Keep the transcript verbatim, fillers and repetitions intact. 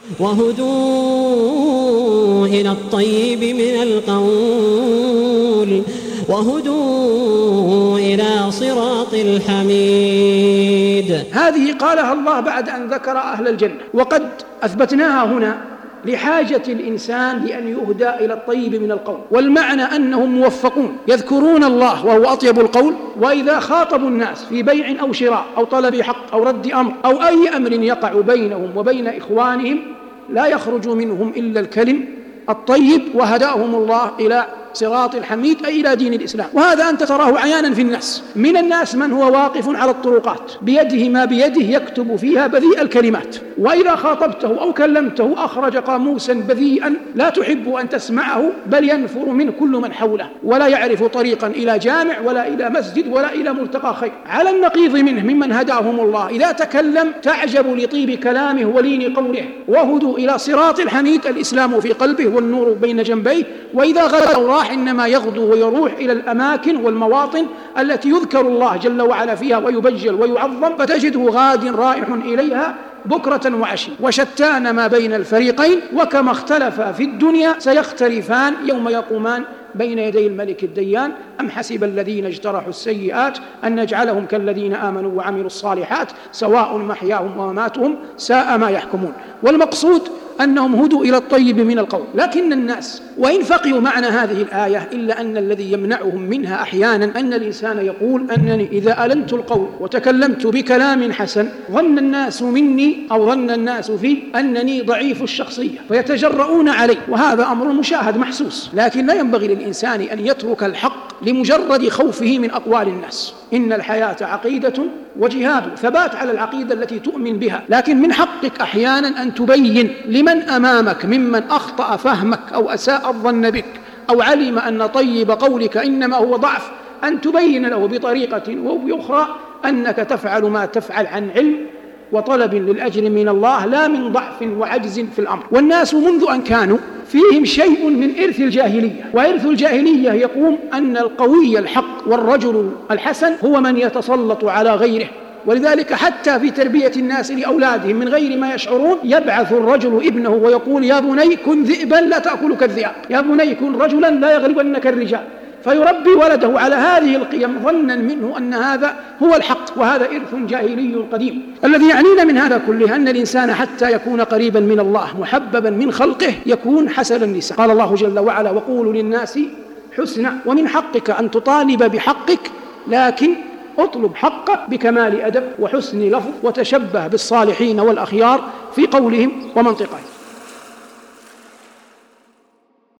وهدوا إلى الطيب من القول وهدوا إلى صراط الحميد. هذه قالها الله بعد أن ذكر أهل الجنة، وقد أثبتناها هنا لحاجة الإنسان لأن يهدى إلى الطيب من القول، والمعنى أنهم موفقون يذكرون الله وهو أطيب القول، وإذا خاطبوا الناس في بيع أو شراء أو طلب حق أو رد أمر أو أي أمر يقع بينهم وبين إخوانهم لا يخرج منهم إلا الكلم الطيب، وهداهم الله إلى صراط الحميد أي إلى دين الإسلام. وهذا أنت تراه عيانا في الناس، من الناس من هو واقف على الطرقات بيده ما بيده يكتب فيها بذيء الكلمات، وإذا خاطبته أو كلمته أخرج قاموسا بذيئا لا تحب أن تسمعه، بل ينفر منه كل من حوله، ولا يعرف طريقا إلى جامع ولا إلى مسجد ولا إلى ملتقى خير. على النقيض منه ممن هداهم الله إذا تكلم تعجب لطيب كلامه ولين قوله. وهدوا إلى صراط الحميد، الإسلام في قلبه والنور بين جنبيه، وإذا غدا راح إنما يغدو ويروح إلى الأماكن والمواطن التي يذكر الله جل وعلا فيها ويبجل ويعظم، فتجده غاد رائح إليها بكرة وعشي. وشتان ما بين الفريقين، وكما اختلف في الدنيا سيختلفان يوم يقومان بين يدي الملك الديان. أم حسب الذين اجترحوا السيئات أن نجعلهم كالذين آمنوا وعملوا الصالحات سواء محياهم ومماتهم ساء ما يحكمون. والمقصود أنهم هدوا إلى الطيب من القول. لكن الناس وإن فقهوا معنى هذه الآية إلا أن الذي يمنعهم منها أحيانا أن الإنسان يقول أنني إذا ألنت القول وتكلمت بكلام حسن ظن الناس مني أو ظن الناس في أنني ضعيف الشخصية فيتجرؤون علي، وهذا أمر مشاهد محسوس. لكن لا ينبغي للإنسان أن يترك الحق لمجرد خوفه من أقوال الناس. إن الحياة عقيدة وجهاد، ثبات على العقيدة التي تؤمن بها، لكن من حقك أحيانا أن تبين لمن أمامك ممن أخطأ فهمك أو أساء الظن بك أو علم أن طيب قولك إنما هو ضعف، أن تبين له بطريقة وبأخرى أنك تفعل ما تفعل عن علم وطلب للأجر من الله لا من ضعف وعجز في الأمر. والناس منذ أن كانوا فيهم شيء من إرث الجاهلية، وإرث الجاهلية يقوم أن القوي الحق والرجل الحسن هو من يتسلط على غيره. ولذلك حتى في تربية الناس لأولادهم من غير ما يشعرون يبعث الرجل ابنه ويقول يا بني كن ذئبا لا تأكلك الذئاب، يا بني كن رجلا لا يغلبنك الرجال، فيربي ولده على هذه القيم ظنا منه أن هذا هو الحق، وهذا إرث جاهلي قديم. الذي يعنينا من هذا كله أن الإنسان حتى يكون قريبا من الله محببا من خلقه يكون حسن اللسان. قال الله جل وعلا وقولوا للناس حسنا. ومن حقك أن تطالب بحقك، لكن اطلب حقك بكمال أدب وحسن لفظ، وتشبه بالصالحين والأخيار في قولهم ومنطقهم.